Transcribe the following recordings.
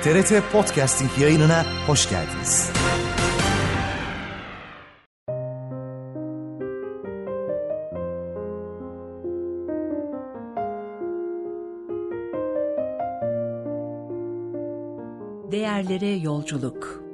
TRT Podcasting yayınına hoş geldiniz. Değerlere yolculuk.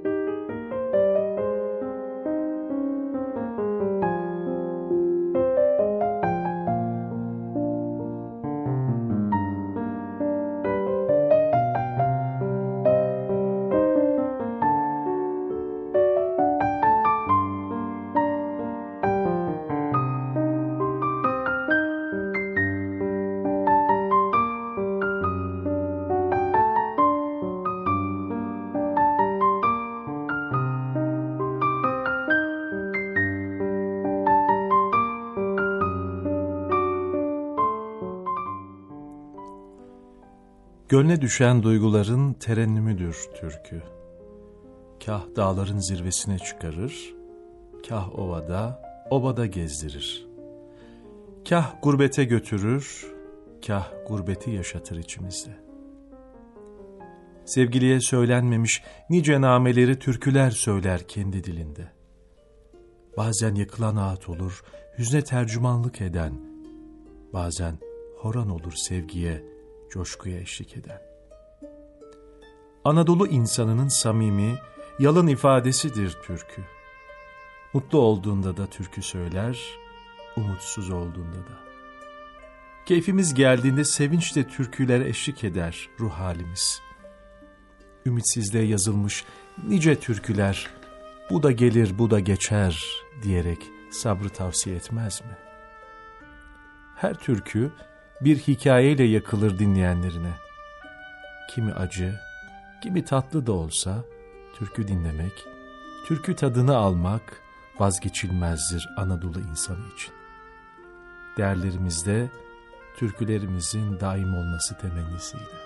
Gönle düşen duyguların terennümüdür türkü. Kah dağların zirvesine çıkarır, kah obada gezdirir. Kah gurbete götürür, kah gurbeti yaşatır içimizde. Sevgiliye söylenmemiş nice nameleri türküler söyler kendi dilinde. Bazen yakılan ağıt olur, hüzne tercümanlık eden, bazen horan olur sevgiye, coşkuya eşlik eden. Anadolu insanının samimi, yalın ifadesidir türkü. Mutlu olduğunda da türkü söyler, umutsuz olduğunda da. Keyfimiz geldiğinde sevinçle türküler eşlik eder ruh halimiz. Ümitsizliğe yazılmış nice türküler, bu da gelir bu da geçer diyerek sabrı tavsiye etmez mi? Her türkü bir hikayeyle yakılır dinleyenlerine. Kimi acı, kimi tatlı da olsa türkü dinlemek, türkü tadını almak vazgeçilmezdir Anadolu insanı için. Değerlerimizde türkülerimizin daim olması temennisiyle.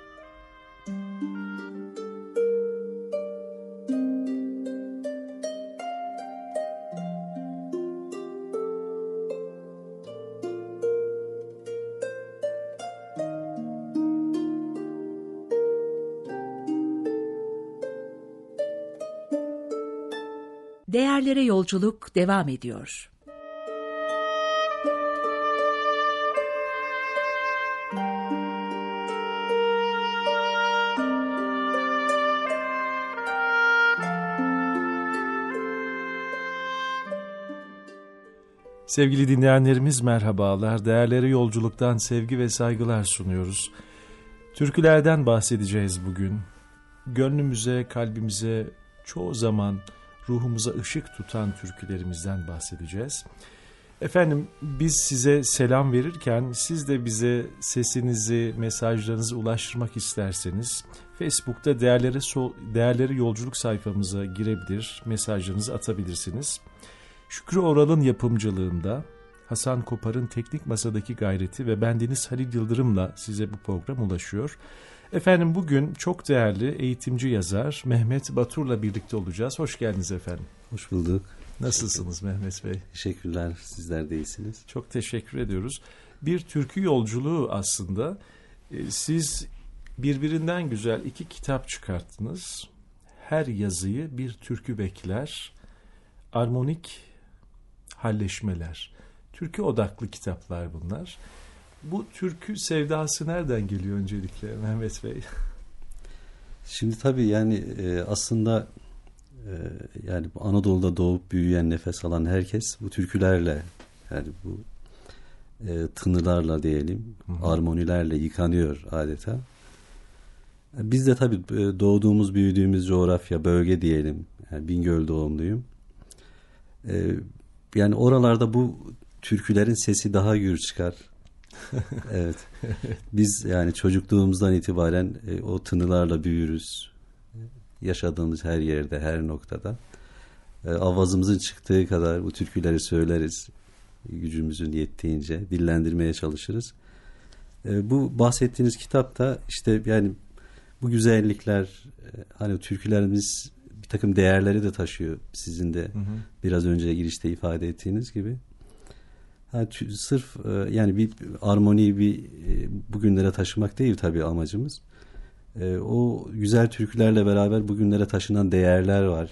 Değerlere yolculuk devam ediyor. Sevgili dinleyenlerimiz merhabalar. Değerlere yolculuktan sevgi ve saygılar sunuyoruz. Türkülerden bahsedeceğiz bugün. Gönlümüze, kalbimize çoğu zaman ruhumuza ışık tutan türkülerimizden bahsedeceğiz. Efendim biz size selam verirken siz de bize sesinizi, mesajlarınızı ulaştırmak isterseniz Facebook'ta Değerlere Yolculuk sayfamıza girebilir, mesajlarınızı atabilirsiniz. Şükrü Oral'ın yapımcılığında Hasan Kopar'ın teknik masadaki gayreti ve bendeniz Halil Yıldırım'la size bu program ulaşıyor. Efendim bugün çok değerli eğitimci yazar Mehmet Batur'la birlikte olacağız. Hoş geldiniz efendim. Hoş bulduk. Nasılsınız Mehmet Bey? Teşekkürler. Sizler de iyisiniz. Çok teşekkür ediyoruz. Bir türkü yolculuğu aslında. Siz birbirinden güzel 2 kitap çıkarttınız. Her yazıyı bir türkü bekler. Armonik halleşmeler. Türkü odaklı kitaplar bunlar. Bu türkü sevdası nereden geliyor öncelikle Mehmet Bey? Şimdi tabii yani aslında yani Anadolu'da doğup büyüyen, nefes alan herkes bu türkülerle, yani bu tınılarla diyelim, armonilerle yıkanıyor adeta. Biz de tabii doğduğumuz, büyüdüğümüz coğrafya, bölge diyelim. Yani Bingöl doğumluyum. Yani oralarda bu türkülerin sesi daha gür çıkar. Evet. Biz yani çocukluğumuzdan itibaren o tınılarla büyürüz. Yaşadığımız her yerde, her noktada. Avazımızın çıktığı kadar bu türküleri söyleriz. Gücümüzün yettiğince dillendirmeye çalışırız. Bu bahsettiğiniz kitapta işte yani bu güzellikler, hani türkülerimiz bir takım değerleri de taşıyor. Sizin de biraz önce girişte ifade ettiğiniz gibi. Sırf yani bir armoniyi bugünlere taşımak değil tabii amacımız. O güzel türkülerle beraber bugünlere taşınan değerler var.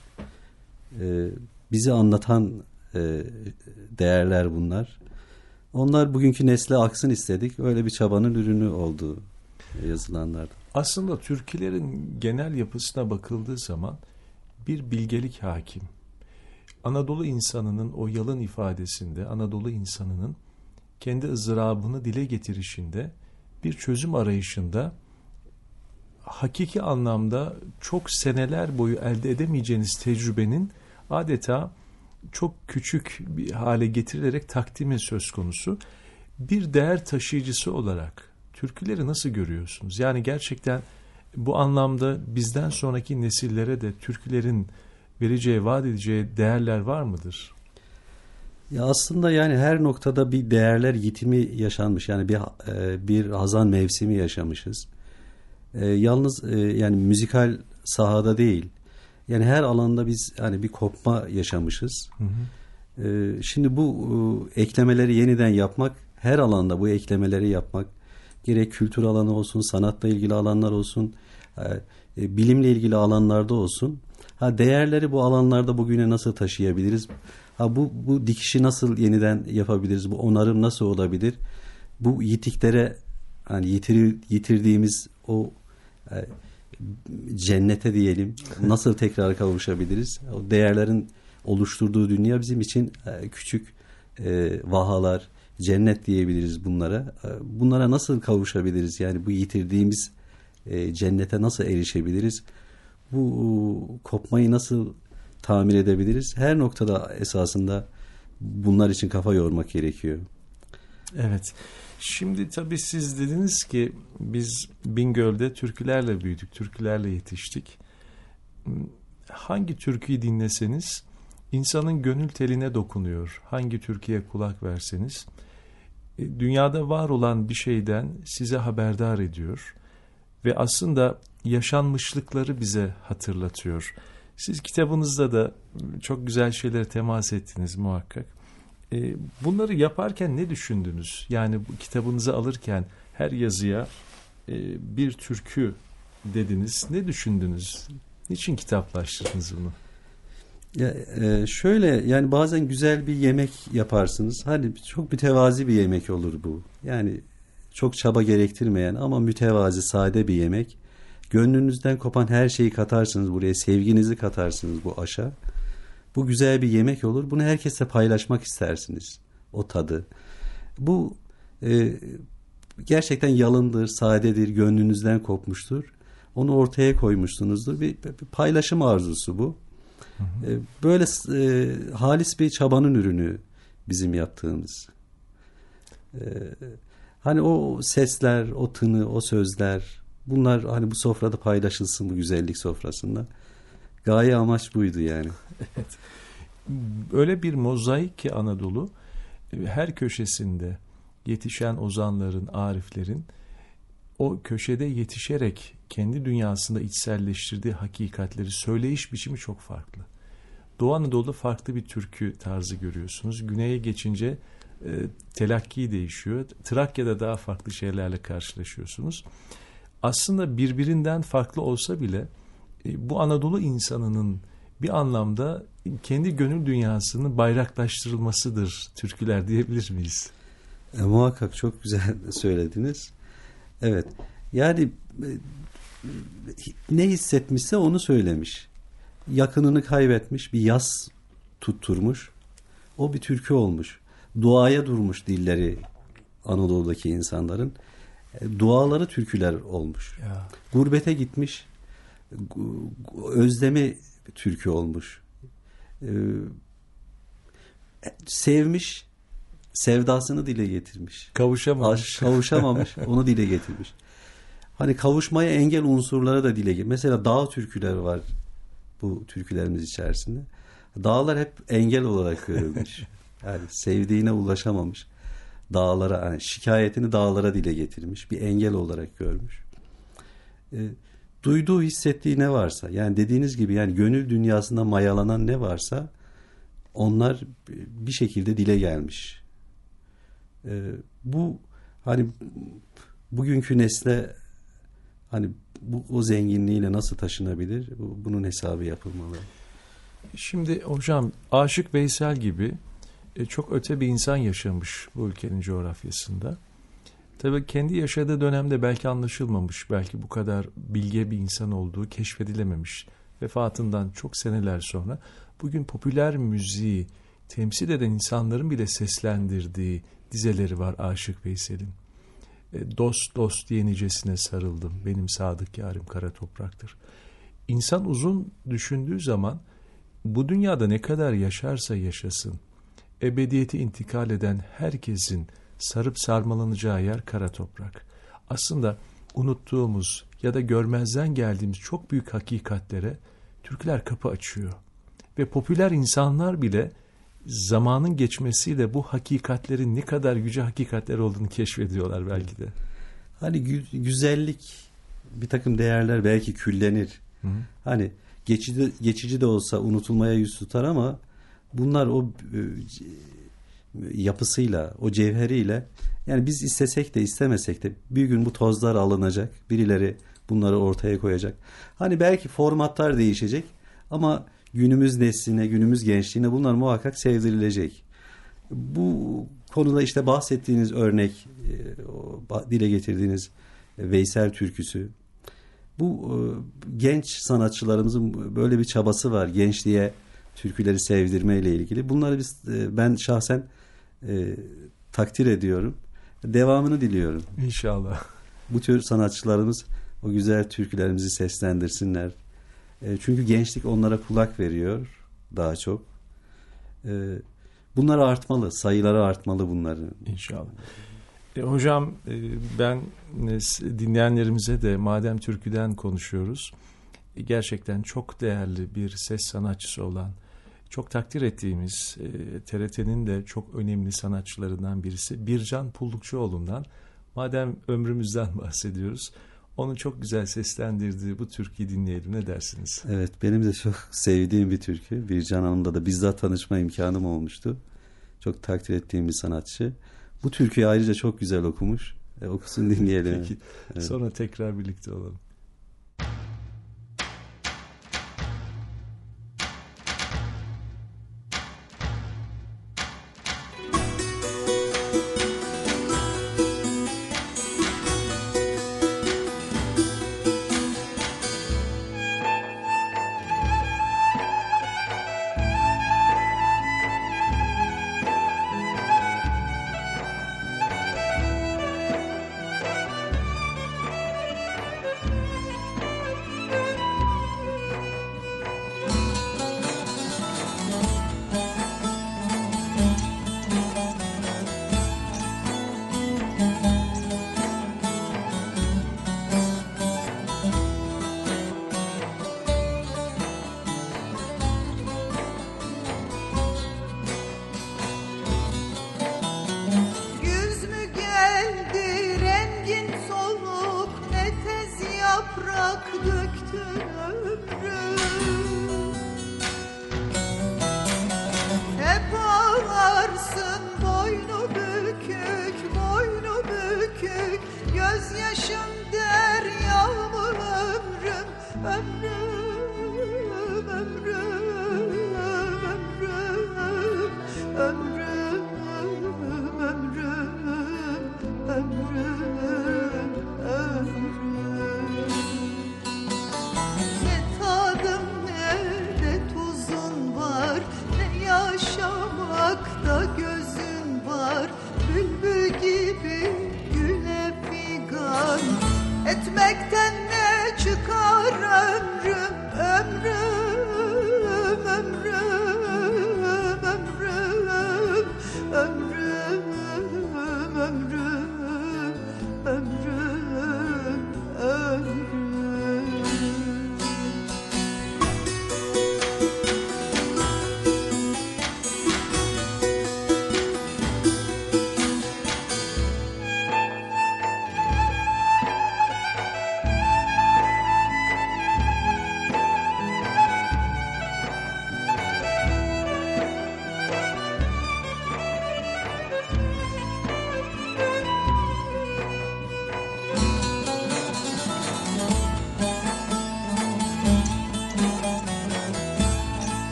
Bizi anlatan değerler bunlar. Onlar bugünkü nesle aksın istedik. Öyle bir çabanın ürünü oldu yazılanlarda. Aslında türkülerin genel yapısına bakıldığı zaman bir bilgelik hakim. Anadolu insanının o yalın ifadesinde, Anadolu insanının kendi ızdırabını dile getirişinde, bir çözüm arayışında, hakiki anlamda çok seneler boyu elde edemeyeceğiniz tecrübenin adeta çok küçük bir hale getirilerek takdimi söz konusu. Bir değer taşıyıcısı olarak türküleri nasıl görüyorsunuz? Yani gerçekten bu anlamda bizden sonraki nesillere de türkülerin vereceği, vaat edeceği değerler var mıdır? Ya aslında yani her noktada bir değerler yitimi yaşanmış. Yani bir hazan mevsimi yaşamışız. Yalnız yani müzikal sahada değil. Yani her alanda biz hani bir kopma yaşamışız. Şimdi bu eklemeleri yeniden yapmak, her alanda bu eklemeleri yapmak, gerek kültür alanı olsun, sanatla ilgili alanlar olsun, bilimle ilgili alanlarda olsun. Değerleri bu alanlarda bugüne nasıl taşıyabiliriz? Bu dikişi nasıl yeniden yapabiliriz? Bu onarım nasıl olabilir? Bu yitiklere, hani yitirdiğimiz o cennete diyelim, nasıl tekrar kavuşabiliriz? O değerlerin oluşturduğu dünya bizim için küçük vahalar, cennet diyebiliriz bunlara. Bunlara nasıl kavuşabiliriz? Yani bu yitirdiğimiz cennete nasıl erişebiliriz? Bu kopmayı nasıl tamir edebiliriz? Her noktada esasında bunlar için kafa yormak gerekiyor. Evet. Şimdi tabii siz dediniz ki biz Bingöl'de türkülerle büyüdük, türkülerle yetiştik. Hangi türküyü dinleseniz insanın gönül teline dokunuyor. Hangi türküye kulak verseniz dünyada var olan bir şeyden size haberdar ediyor ve aslında yaşanmışlıkları bize hatırlatıyor. Siz kitabınızda da çok güzel şeylere temas ettiniz muhakkak. Bunları yaparken ne düşündünüz? Yani bu kitabınızı alırken her yazıya bir türkü dediniz. Ne düşündünüz? Niçin kitaplaştırdınız bunu? Ya, şöyle yani bazen güzel bir yemek yaparsınız. Hani çok mütevazi bir yemek olur bu. Yani çok çaba gerektirmeyen ama mütevazi, sade bir yemek. Gönlünüzden kopan her şeyi katarsınız buraya. Sevginizi katarsınız bu aşa. Bu güzel bir yemek olur. Bunu herkesle paylaşmak istersiniz. O tadı. Bu gerçekten yalındır, sadedir, gönlünüzden kopmuştur. Onu ortaya koymuşsunuzdur. Bir paylaşım arzusu bu. Böyle halis bir çabanın ürünü bizim yaptığımız. Hani o sesler, o tını, o sözler, bunlar hani bu sofrada paylaşılsın, bu güzellik sofrasında. Gaye amaç buydu yani. Evet. Öyle bir mozaik ki Anadolu, her köşesinde yetişen ozanların, ariflerin o köşede yetişerek kendi dünyasında içselleştirdiği hakikatleri, söyleyiş biçimi çok farklı. Doğu Anadolu'da farklı bir türkü tarzı görüyorsunuz. Güney'e geçince telakki değişiyor. Trakya'da daha farklı şeylerle karşılaşıyorsunuz. Aslında birbirinden farklı olsa bile bu Anadolu insanının bir anlamda kendi gönül dünyasının bayraklaştırılmasıdır türküler diyebilir miyiz? Muhakkak çok güzel söylediniz. Evet. Yani ne hissetmişse onu söylemiş. Yakınını kaybetmiş, bir yas tutturmuş. O bir türkü olmuş. Duaya durmuş dilleri Anadolu'daki insanların. Duaları türküler olmuş. Ya. Gurbete gitmiş. Özlemi türkü olmuş. Sevmiş, sevdasını dile getirmiş. Kavuşamamış, onu dile getirmiş. Hani kavuşmaya engel unsurları da dile getirmiş. Mesela dağ türküleri var bu türkülerimiz içerisinde. Dağlar hep engel olarak görülmüş. Yani sevdiğine ulaşamamış. Dağlara, yani şikayetini dağlara dile getirmiş. Bir engel olarak görmüş. Duyduğu, hissettiği ne varsa, yani dediğiniz gibi yani gönül dünyasında mayalanan ne varsa onlar bir şekilde dile gelmiş. Bu hani bugünkü nesle hani o zenginliğiyle nasıl taşınabilir? Bunun hesabı yapılmalı. Şimdi hocam Aşık Veysel gibi çok öte bir insan yaşamış bu ülkenin coğrafyasında. Tabii kendi yaşadığı dönemde belki anlaşılmamış, belki bu kadar bilge bir insan olduğu keşfedilememiş. Vefatından çok seneler sonra bugün popüler müziği temsil eden insanların bile seslendirdiği dizeleri var Aşık Veysel'in. Dost dost diye nicesine sarıldım, benim sadık yârim kara topraktır. İnsan uzun düşündüğü zaman bu dünyada ne kadar yaşarsa yaşasın, ebediyete intikal eden herkesin sarıp sarmalanacağı yer kara toprak. Aslında unuttuğumuz ya da görmezden geldiğimiz çok büyük hakikatlere türküler kapı açıyor. Ve popüler insanlar bile zamanın geçmesiyle bu hakikatlerin ne kadar yüce hakikatler olduğunu keşfediyorlar belki de. Hani güzellik, bir takım değerler belki küllenir. Hı. Hani geçici de olsa unutulmaya yüz tutar ama bunlar o yapısıyla, o cevheriyle, yani biz istesek de istemesek de bir gün bu tozlar alınacak. Birileri bunları ortaya koyacak. Hani belki formatlar değişecek ama günümüz nesline, günümüz gençliğine bunlar muhakkak sevdirilecek. Bu konuda işte bahsettiğiniz örnek, dile getirdiğiniz Veysel türküsü. Bu genç sanatçılarımızın böyle bir çabası var. Gençliğe türküleri sevdirmeyle ilgili. Bunları ben şahsen takdir ediyorum. Devamını diliyorum. İnşallah. Bu tür sanatçılarımız o güzel türkülerimizi seslendirsinler. Çünkü gençlik onlara kulak veriyor daha çok. Bunlar artmalı, sayıları artmalı bunların. İnşallah. Hocam ben dinleyenlerimize de madem türküden konuşuyoruz, gerçekten çok değerli bir ses sanatçısı olan, çok takdir ettiğimiz TRT'nin de çok önemli sanatçılarından birisi Bircan Pullukçuoğlu'ndan, madem ömrümüzden bahsediyoruz, onun çok güzel seslendirdiği bu türküyü dinleyelim, ne dersiniz? Evet, benim de çok sevdiğim bir türkü. Bircan Hanım'la da bizzat tanışma imkanım olmuştu. Çok takdir ettiğim bir sanatçı. Bu türküyü ayrıca çok güzel okumuş. Okusun, dinleyelim. Peki, evet. Sonra tekrar birlikte olalım.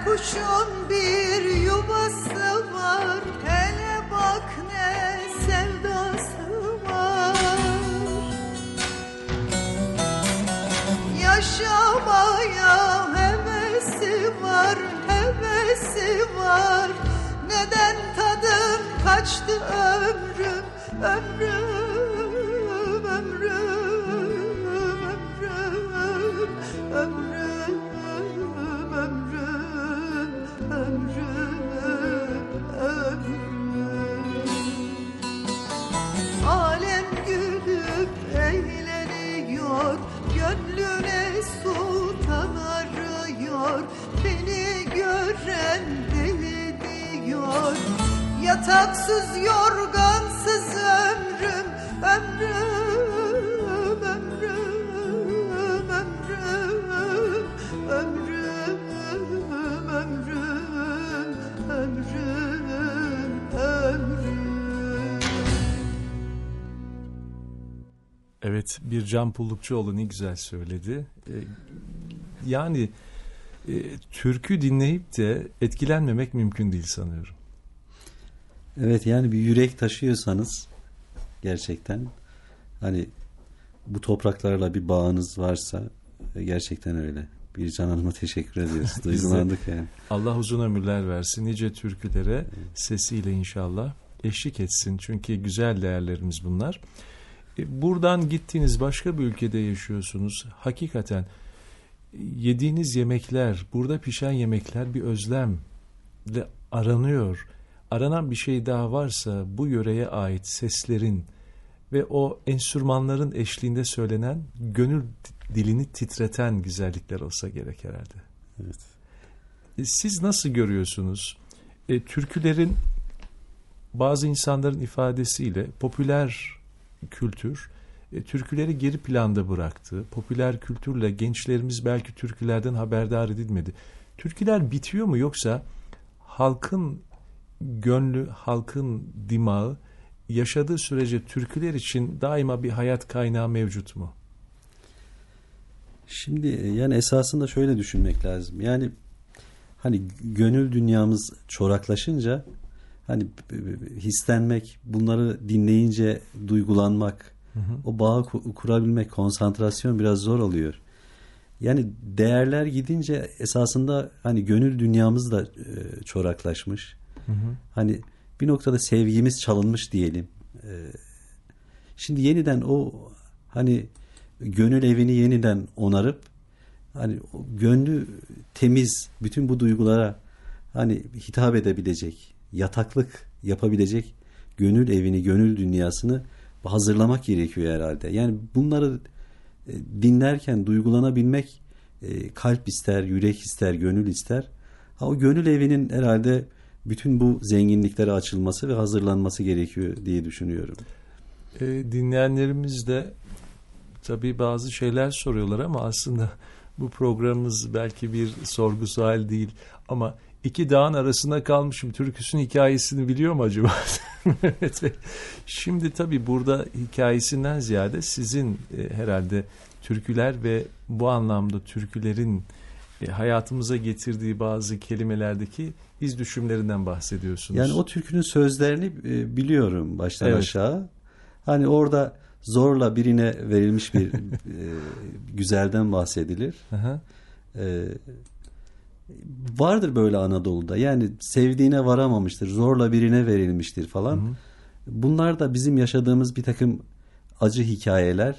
kuşun bir yuvası var, hele bak ne sevdası var. Yaşamaya hevesi var, hevesi var. Neden tadım kaçtı ömrüm, ömrüm, ömrüm, ömrüm, ömrüm, ömrüm, ömrüm, ömrüm. Alem gülüp eğleniyor, gönlüne sultan arıyor. Beni gören deli diyor, yataksız yorgansız ömrüm, ömrüm, ömrüm, ömrüm, ömrüm, ömrüm, ömrüm, ömrüm. Evet, bir Can Pullukçuoğlu ne güzel söyledi. Yani türkü dinleyip de etkilenmemek mümkün değil sanıyorum. Evet, yani bir yürek taşıyorsanız gerçekten, hani bu topraklarla bir bağınız varsa gerçekten öyle. Bircan Hanım'a teşekkür ediyoruz. Duygulandık yani. Allah uzun ömürler versin. Nice türkülere sesiyle inşallah eşlik etsin. Çünkü güzel değerlerimiz bunlar. Buradan gittiğiniz başka bir ülkede yaşıyorsunuz. Hakikaten yediğiniz yemekler, burada pişen yemekler bir özlemle aranıyor. Aranan bir şey daha varsa bu yöreye ait seslerin ve o enstrümanların eşliğinde söylenen, gönül dilini titreten güzellikler olsa gerek herhalde. Evet. Siz nasıl görüyorsunuz? Türkülerin bazı insanların ifadesiyle popüler kültür türküleri geri planda bıraktı. Popüler kültürle gençlerimiz belki türkülerden haberdar edilmedi. Türküler bitiyor mu, yoksa halkın gönlü, halkın dimağı yaşadığı sürece türküler için daima bir hayat kaynağı mevcut mu? Şimdi yani esasında şöyle düşünmek lazım. Yani hani gönül dünyamız çoraklaşınca, hani hislenmek, bunları dinleyince duygulanmak, o bağı kurabilmek, konsantrasyon biraz zor oluyor. Yani değerler gidince esasında hani gönül dünyamız da çoraklaşmış. Hani bir noktada sevgimiz çalınmış diyelim. Şimdi yeniden o hani gönül evini yeniden onarıp, hani gönlü temiz, bütün bu duygulara hani hitap edebilecek, yataklık yapabilecek gönül evini, gönül dünyasını hazırlamak gerekiyor herhalde. Yani bunları dinlerken duygulanabilmek kalp ister, yürek ister, gönül ister. O gönül evinin herhalde bütün bu zenginliklere açılması ve hazırlanması gerekiyor diye düşünüyorum. Dinleyenlerimiz de tabii bazı şeyler soruyorlar ama aslında bu programımız belki bir sorgu sual değil, ama iki dağın arasında kalmışım türküsünün hikayesini biliyor mu acaba? Evet. Şimdi tabii burada hikayesinden ziyade sizin herhalde türküler ve bu anlamda türkülerin hayatımıza getirdiği bazı kelimelerdeki iz düşümlerinden bahsediyorsunuz. Yani o türkünün sözlerini biliyorum baştan aşağı. Hani orada zorla birine verilmiş bir güzelden bahsedilir. Vardır böyle Anadolu'da. Yani sevdiğine varamamıştır, zorla birine verilmiştir falan. Bunlar da bizim yaşadığımız bir takım acı hikayeler.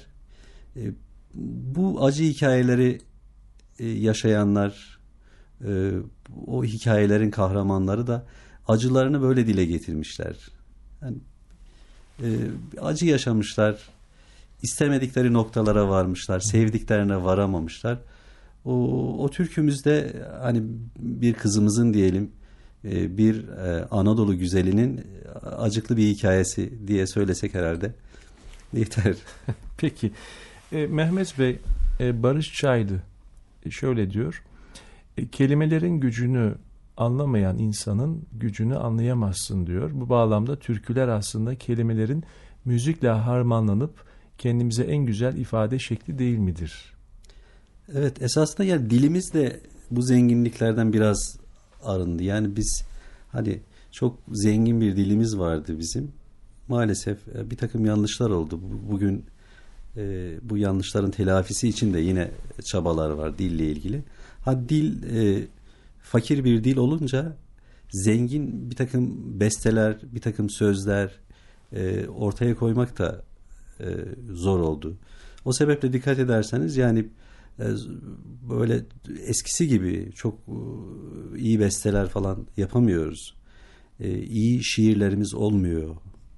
Bu acı hikayeleri yaşayanlar, o hikayelerin kahramanları da acılarını böyle dile getirmişler. Yani, acı yaşamışlar, istemedikleri noktalara varmışlar, sevdiklerine varamamışlar. O türkümüzde hani bir kızımızın diyelim, bir Anadolu güzelinin acıklı bir hikayesi diye söylesek herhalde yeter. Peki Mehmet Bey, Barış Çaylı şöyle diyor: kelimelerin gücünü anlamayan insanın gücünü anlayamazsın diyor. Bu bağlamda türküler aslında kelimelerin müzikle harmanlanıp kendimize en güzel ifade şekli değil midir? Evet, esasında yani dilimiz de bu zenginliklerden biraz arındı. Yani biz hani çok zengin bir dilimiz vardı bizim. Maalesef bir takım yanlışlar oldu. Bugün bu yanlışların telafisi için de yine çabalar var dille ilgili. Dil fakir bir dil olunca zengin bir takım besteler, bir takım sözler ortaya koymak da zor oldu. O sebeple dikkat ederseniz yani böyle eskisi gibi çok iyi besteler falan yapamıyoruz. İyi şiirlerimiz olmuyor.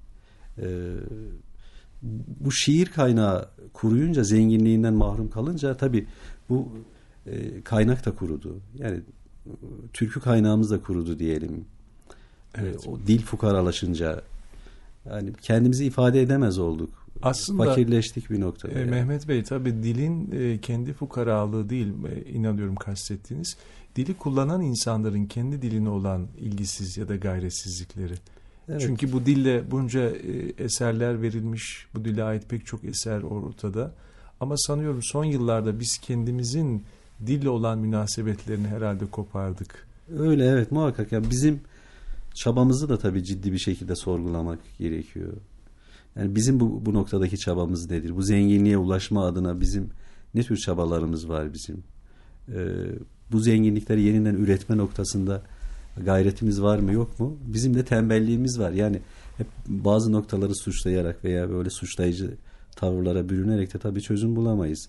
Bu şiir kaynağı kuruyunca, zenginliğinden mahrum kalınca tabii bu kaynak da kurudu. Yani türkü kaynağımız da kurudu diyelim. Evet. O dil fukaralaşınca yani kendimizi ifade edemez olduk. Aslında fakirleştik bir noktada. Yani. Mehmet Bey, tabii dilin kendi fukaralığı değil, inanıyorum kastettiğiniz. Dili kullanan insanların kendi diline olan ilgisiz ya da gayretsizlikleri. Evet. Çünkü bu dille bunca eserler verilmiş, bu dile ait pek çok eser ortada. Ama sanıyorum son yıllarda biz kendimizin dille olan münasebetlerini herhalde kopardık. Öyle, evet, muhakkak. Yani bizim çabamızı da tabii ciddi bir şekilde sorgulamak gerekiyor. Yani bizim bu noktadaki çabamız nedir? Bu zenginliğe ulaşma adına bizim ne tür çabalarımız var bizim? Bu zenginlikleri yeniden üretme noktasında gayretimiz var mı yok mu? Bizim de tembelliğimiz var. Yani hep bazı noktaları suçlayarak veya böyle suçlayıcı tavırlara bürünerek de tabii çözüm bulamayız.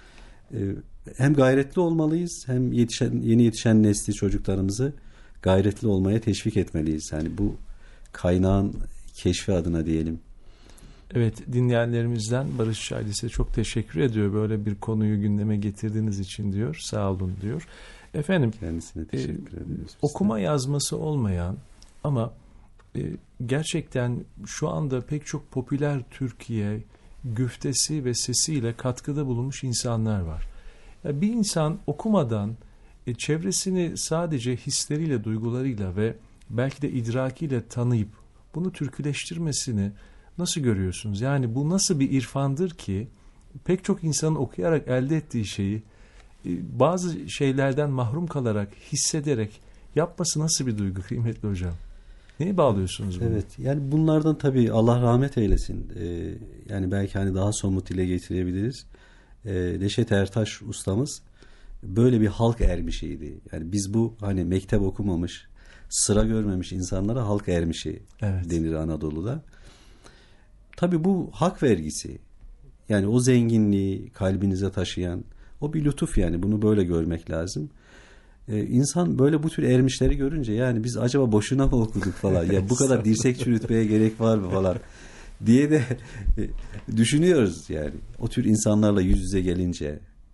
Hem gayretli olmalıyız, hem yeni yetişen nesli, çocuklarımızı gayretli olmaya teşvik etmeliyiz. Yani bu kaynağın keşfi adına diyelim. Evet, dinleyenlerimizden Barış Çaylı size çok teşekkür ediyor. Böyle bir konuyu gündeme getirdiğiniz için diyor. Sağ olun diyor. Efendim, kendisine teşekkür ediyoruz. Okuma yazması olmayan ama gerçekten şu anda pek çok popüler Türkiye güftesi ve sesiyle katkıda bulunmuş insanlar var. Yani bir insan okumadan çevresini sadece hisleriyle, duygularıyla ve belki de idrakiyle tanıyıp bunu türküleştirmesini nasıl görüyorsunuz? Yani bu nasıl bir irfandır ki pek çok insanın okuyarak elde ettiği şeyi bazı şeylerden mahrum kalarak, hissederek yapması nasıl bir duygu kıymetli hocam? Neye bağlıyorsunuz bunu? Evet, yani bunlardan tabii Allah rahmet eylesin. Yani belki hani daha somut dile getirebiliriz. Neşet Ertaş ustamız böyle bir halk ermişiydi. Yani biz bu hani mektep okumamış, sıra görmemiş insanlara halk ermişi denir Anadolu'da. Tabii bu hak vergisi. Yani o zenginliği kalbinize taşıyan o bir lütuf, yani bunu böyle görmek lazım. İnsan böyle bu tür ermişleri görünce yani biz acaba boşuna mı okuduk falan, ya bu kadar dirsek çürütmeye gerek var mı falan diye de düşünüyoruz yani. O tür insanlarla yüz yüze gelince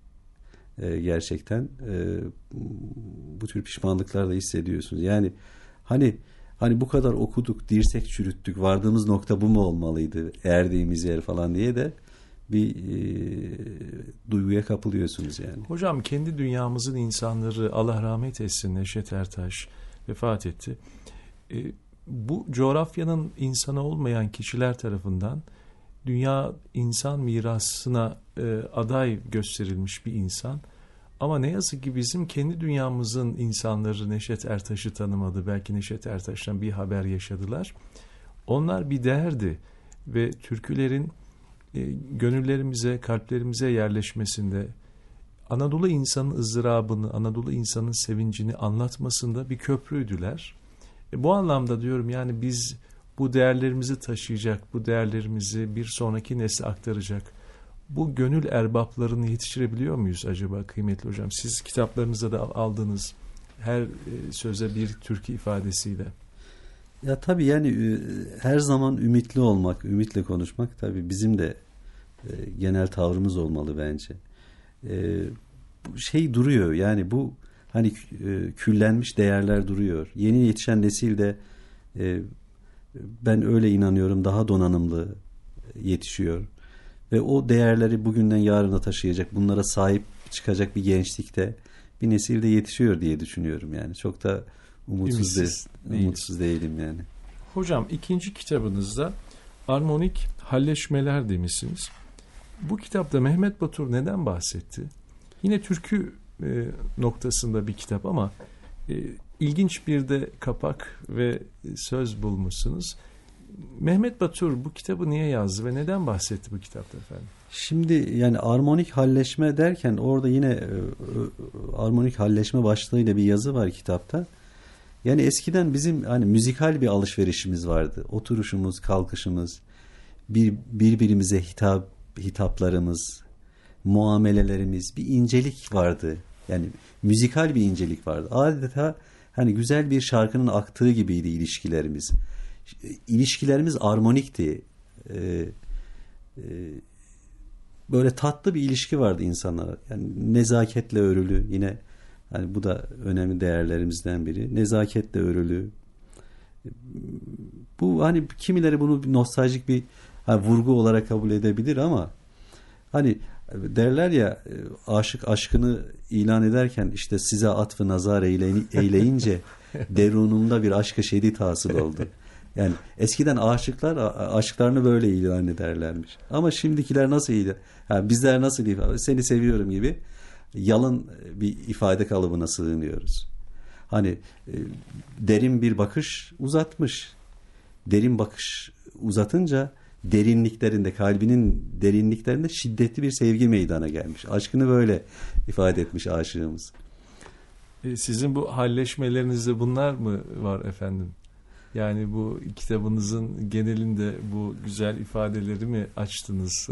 gerçekten bu tür pişmanlıklar da hissediyorsunuz. Yani hani bu kadar okuduk, dirsek çürüttük, vardığımız nokta bu mu olmalıydı, erdiğimiz yer falan diye de bir duyguya kapılıyorsunuz yani. Hocam, kendi dünyamızın insanları, Allah rahmet etsin, Neşet Ertaş vefat etti. Bu coğrafyanın insanı olmayan kişiler tarafından dünya insan mirasına aday gösterilmiş bir insan. Ama ne yazık ki bizim kendi dünyamızın insanları Neşet Ertaş'ı tanımadı. Belki Neşet Ertaş'tan bir haber yaşadılar. Onlar bir değerdi ve türkülerin gönüllerimize, kalplerimize yerleşmesinde, Anadolu insanın ızdırabını, Anadolu insanın sevincini anlatmasında bir köprüydüler. Bu anlamda diyorum, yani biz bu değerlerimizi taşıyacak, bu değerlerimizi bir sonraki nesle aktaracak bu gönül erbaplarını yetiştirebiliyor muyuz acaba kıymetli hocam? Siz kitaplarınızda da aldınız her söze bir türkü ifadesiyle. Ya tabii yani her zaman ümitli olmak, ümitle konuşmak tabii bizim de genel tavrımız olmalı bence. Bu şey duruyor yani, bu hani küllenmiş değerler duruyor. Yeni yetişen nesil de ben öyle inanıyorum daha donanımlı yetişiyor. Ve o değerleri bugünden yarına taşıyacak, bunlara sahip çıkacak bir gençlikte bir nesil de yetişiyor diye düşünüyorum yani. Çok da umutsuz değilim yani. Hocam, ikinci kitabınızda armonik halleşmeler demişsiniz. Bu kitapta Mehmet Batur neden bahsetti? Yine türkü noktasında bir kitap ama İlginç bir de kapak ve söz bulmuşsunuz. Mehmet Batur bu kitabı niye yazdı ve neden bahsetti bu kitapta efendim? Şimdi yani armonik halleşme derken orada yine armonik halleşme başlığıyla bir yazı var kitapta. Yani eskiden bizim hani müzikal bir alışverişimiz vardı. Oturuşumuz, kalkışımız, birbirimize hitaplarımız, muamelelerimiz, bir incelik vardı. Yani müzikal bir incelik vardı. Adeta hani güzel bir şarkının aktığı gibiydi ilişkilerimiz. İlişkilerimiz armonikti. Böyle tatlı bir ilişki vardı insanlara. Yani nezaketle örülü, yine hani bu da önemli değerlerimizden biri. Nezaketle örülü. Bu hani kimileri bunu bir nostaljik bir vurgu olarak kabul edebilir ama hani derler ya, aşık aşkını ilan ederken işte size atfı nazar eyleyince derunumda bir aşk-ı şedid hasıl oldu. Yani eskiden aşıklar aşklarını böyle ilan ederlermiş. Ama şimdikiler nasıl ilan? Bizler nasıl ifade? Seni seviyorum gibi yalın bir ifade kalıbına sığınıyoruz. Hani derin bir bakış uzatmış. Derin bakış uzatınca derinliklerinde, kalbinin derinliklerinde şiddetli bir sevgi meydana gelmiş. Aşkını böyle ifade etmiş aşığımız. Sizin bu halleşmelerinizde bunlar mı var efendim? Yani bu kitabınızın genelinde bu güzel ifadeleri mi açtınız?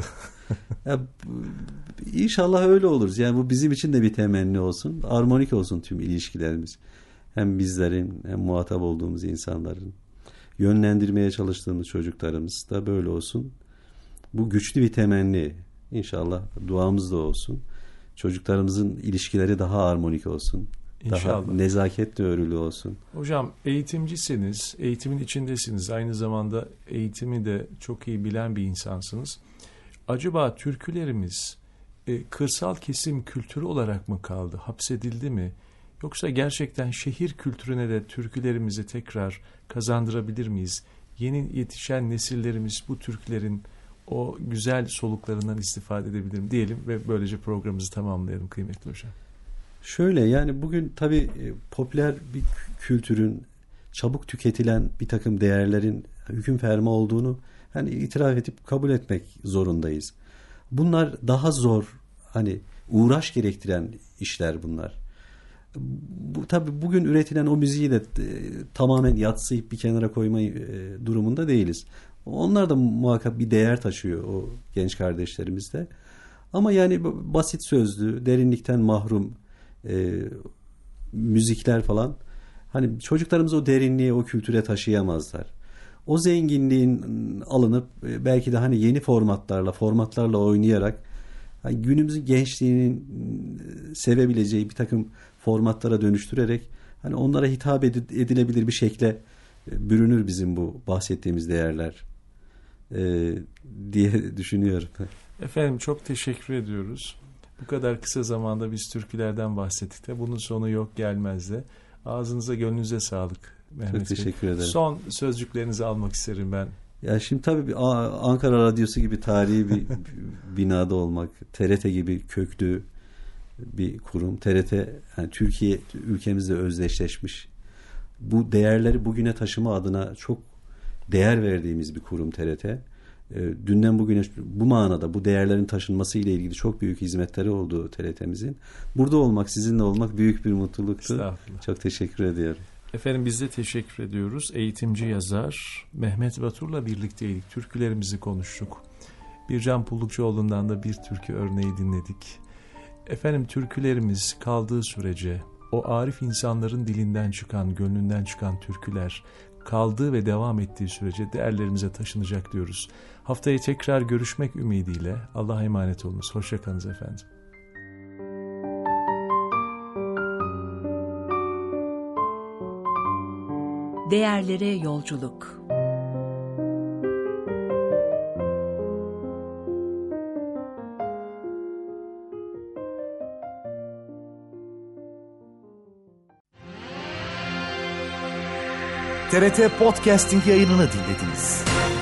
İnşallah öyle oluruz. Yani bu bizim için de bir temenni olsun. Armonik olsun tüm ilişkilerimiz. Hem bizlerin hem muhatap olduğumuz insanların. Yönlendirmeye çalıştığımız çocuklarımız da böyle olsun. Bu güçlü bir temenni. İnşallah duamız da olsun. Çocuklarımızın ilişkileri daha armonik olsun. İnşallah. Daha nezaketle örülü olsun. Hocam eğitimcisiniz, eğitimin içindesiniz. Aynı zamanda eğitimi de çok iyi bilen bir insansınız. Acaba türkülerimiz kırsal kesim kültürü olarak mı kaldı, hapsedildi mi? Yoksa gerçekten şehir kültürüne de türkülerimizi tekrar kazandırabilir miyiz? Yeni yetişen nesillerimiz bu türkülerin o güzel soluklarından istifade edebilir mi diyelim ve böylece programımızı tamamlayalım kıymetli hocam. Şöyle, yani bugün tabii popüler bir kültürün, çabuk tüketilen bir takım değerlerin hüküm ferma olduğunu hani itiraf edip kabul etmek zorundayız. Bunlar daha zor, hani uğraş gerektiren işler bunlar. Bu tabii bugün üretilen o müziği de tamamen yadsıyıp bir kenara koyma durumunda değiliz. Onlar da muhakkak bir değer taşıyor o genç kardeşlerimizde. Ama yani basit sözlü, derinlikten mahrum müzikler falan, hani çocuklarımız o derinliği, o kültüre taşıyamazlar. O zenginliğin alınıp belki de hani yeni formatlarla oynayarak hani günümüzün gençliğinin sevebileceği bir takım formatlara dönüştürerek hani onlara hitap edilebilir bir şekle bürünür bizim bu bahsettiğimiz değerler diye düşünüyorum. Efendim çok teşekkür ediyoruz. Bu kadar kısa zamanda biz türkülerden bahsettik de bunun sonu yok, gelmez de. Ağzınıza gönlünüze sağlık Mehmet Bey. Çok teşekkür ederim. Son sözcüklerinizi almak isterim ben. Ya şimdi tabii Ankara Radyosu gibi tarihi bir binada olmak, TRT gibi köklü bir kurum. TRT yani Türkiye ülkemizle özdeşleşmiş. Bu değerleri bugüne taşıma adına çok değer verdiğimiz bir kurum TRT. Dünden bugüne bu manada bu değerlerin taşınması ile ilgili çok büyük hizmetleri oldu TRT'mizin. Burada olmak, sizinle olmak büyük bir mutluluktu. Çok teşekkür ediyorum. Efendim biz de teşekkür ediyoruz. Eğitimci yazar Mehmet Batur'la birlikteydik. Türkülerimizi konuştuk. Bircan Pullukçuoğlu'ndan da bir türkü örneği dinledik. Efendim türkülerimiz kaldığı sürece o arif insanların dilinden çıkan, gönlünden çıkan türküler kaldığı ve devam ettiği sürece değerlerimize taşınacak diyoruz. Haftaya tekrar görüşmek ümidiyle Allah'a emanet olunuz. Hoşça kalınız efendim. Değerlere yolculuk. TRT Podcasting yayınını dinlediniz.